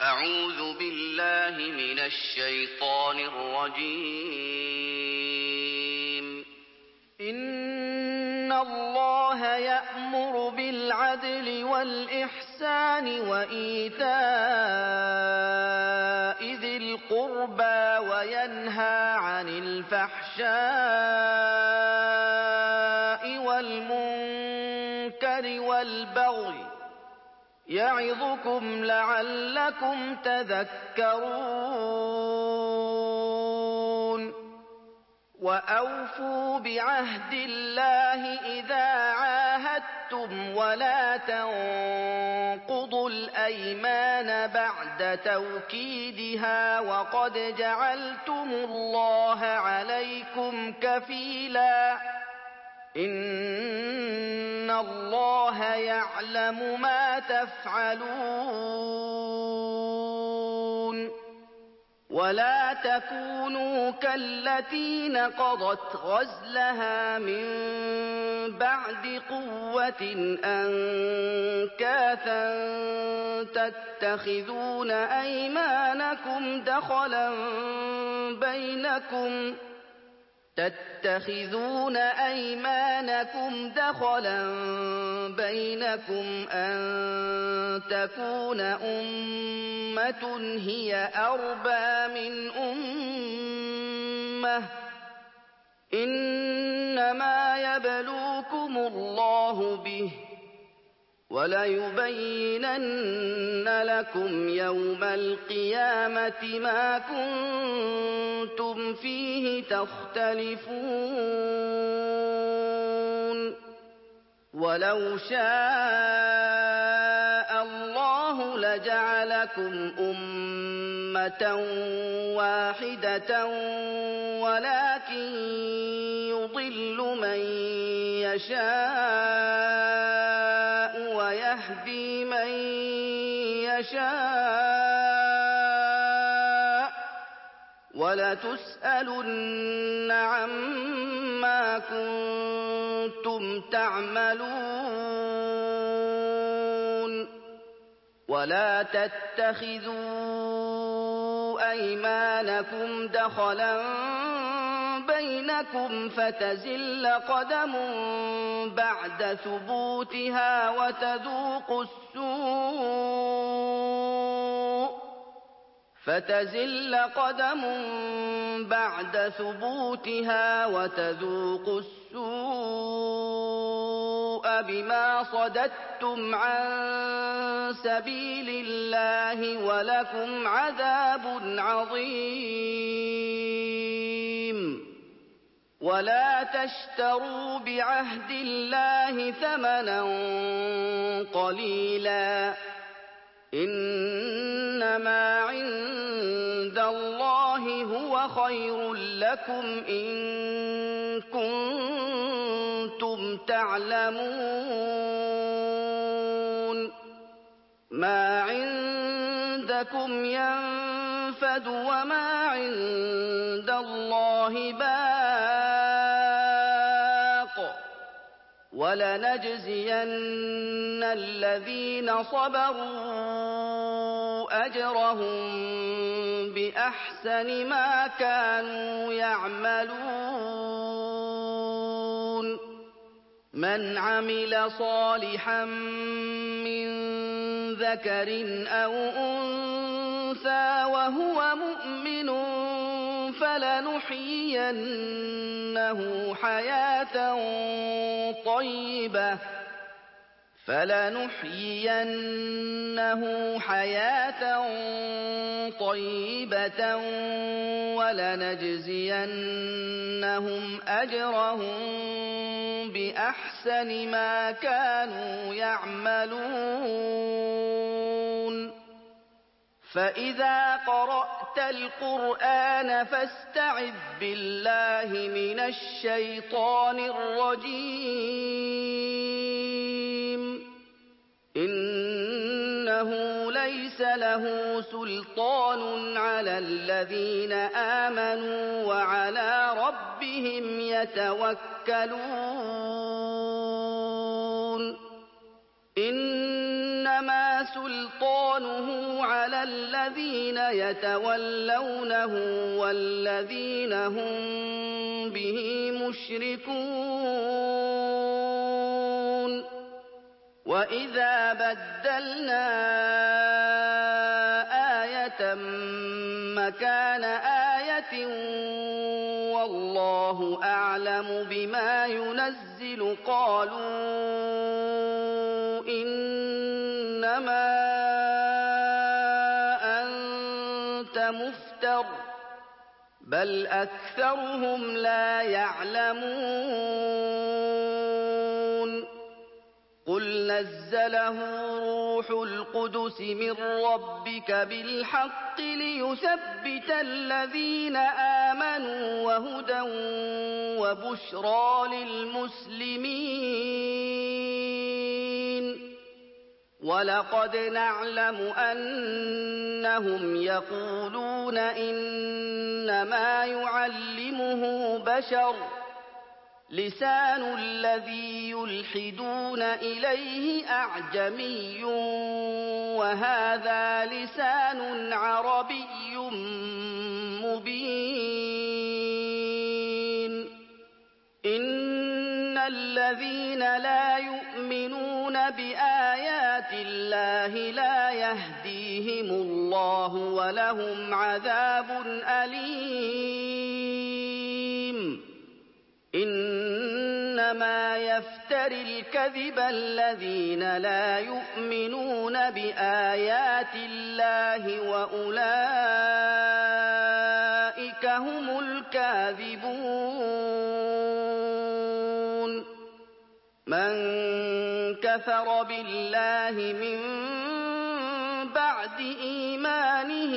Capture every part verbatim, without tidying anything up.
أعوذ بالله من الشيطان الرجيم. إن الله يأمر بالعدل والإحسان وإيتاء ذي القربى وينهى عن الفحشاء والمنكر والبغي يعظكم لعلكم تذكرون. وأوفوا بعهد الله إذا عاهدتم ولا تنقضوا الأيمان بعد توكيدها وقد جعلتم الله عليكم كفيلا إن الله يعلم ما تفعلون. ولا تكونوا كالتي نقضت غزلها من بعد قوة أنكاثا تتخذون أيمانكم دخلا بينكم تتخذون أيمانكم دخلا بينكم أن تكون أمة هي أربى من أمة إنما يبلوكم الله به وليبينن لكم يوم القيامة ما كنتم فيه تختلفون. ولو شاء الله لجعلكم أمة واحدة ولكن يضل من يشاء ويهدي من يشاء ولتسألن عما كنتم تعملون. ولا تتخذوا أيمانكم دخلا بينكم فتزل قدم بعد ثبوتها وتذوقوا السوء فتزل قدم بعد ثبوتها وتذوقوا السوء بما صددتم عن سبيل الله ولكم عذاب عظيم. ولا تشتروا بعهد الله ثمنا قليلا إنما عند الله هو خير لكم إن كنتم تعلمون. ما عندكم ينفد وما عند الله باق ولنجزين الذين صبروا أجرهم بأحسن ما كانوا يعملون. من عمل صالحا من ذكر أو أنثى وهو مؤمن فلنحيينه حياة طيبة فلنحيينه حياة طيبة ولنجزينهم أجرهم بأحسن ما كانوا يعملون. فإذا قرأت القرآن فاستعذ بالله من الشيطان الرجيم. إنه ليس له سلطان على الذين آمنوا وعلى ربهم يتوكلون. إنما سلطانه على على الذين يتولونه والذين هم به مشركون وإذا بدلنا آية مكان آية والله أعلم بما ينزل قالوا إنما أنت مفتر بل أكثرهم لا يعلمون قل نزله روح القدس من ربك بالحق ليثبت الذين آمنوا وهدى وبشرى للمسلمين ولقد نعلم أنهم يقولون إنما يعلمه بشر لسان الذي يلحدون إليه أعجمي وهذا لسان عربي مبين إن الذين لا يؤمنون بآيات الله لا يهديهم الله ولهم عذاب أليم إنما يفتري الكذب الذين لا يؤمنون بآيات الله وأولئك هم الكاذبون من كفر بالله من بعد إيمانه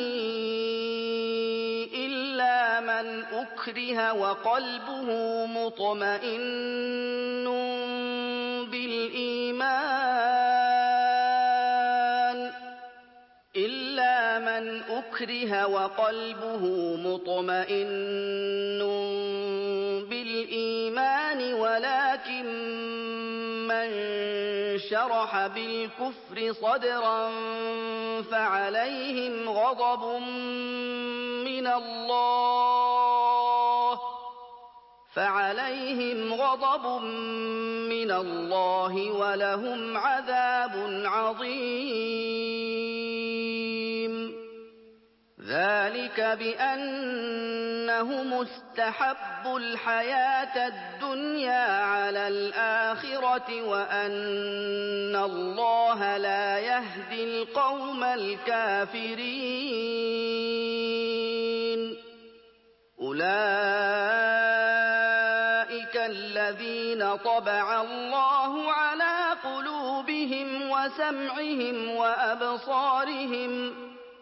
إلا من أكره وقلبه مطمئن بالإيمان إلا من أكره وقلبه مطمئن بالإيمان ولكن من شرح بالكفر صدرا فعليهم غضب من الله فعليهم غضب من الله ولهم عذاب عظيم ذلك بأنهم استحبوا الحياة الدنيا على الآخرة وأن الله لا يهدي القوم الكافرين أولئك الذين طبع الله على قلوبهم وسمعهم وأبصارهم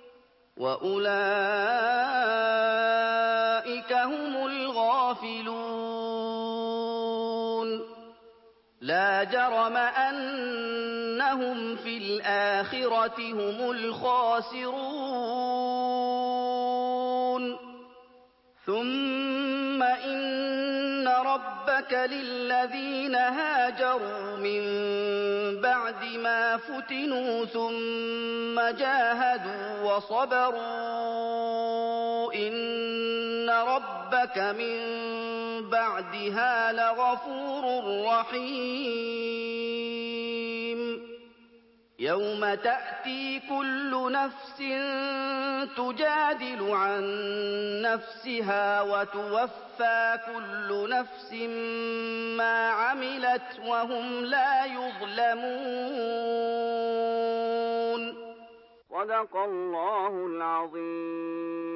وأولئك هم الغافلون لا جرم أنهم في الآخرة هم الخاسرون ثم إن ربك للذين هاجروا من بعد ما فتنوا ثم جاهدوا وصبروا إن ربك من بعدها لغفور رحيم يوم تأتي كل نفس تجادل عن نفسها وتوفى كل نفس ما عملت وهم لا يظلمون صدق الله العظيم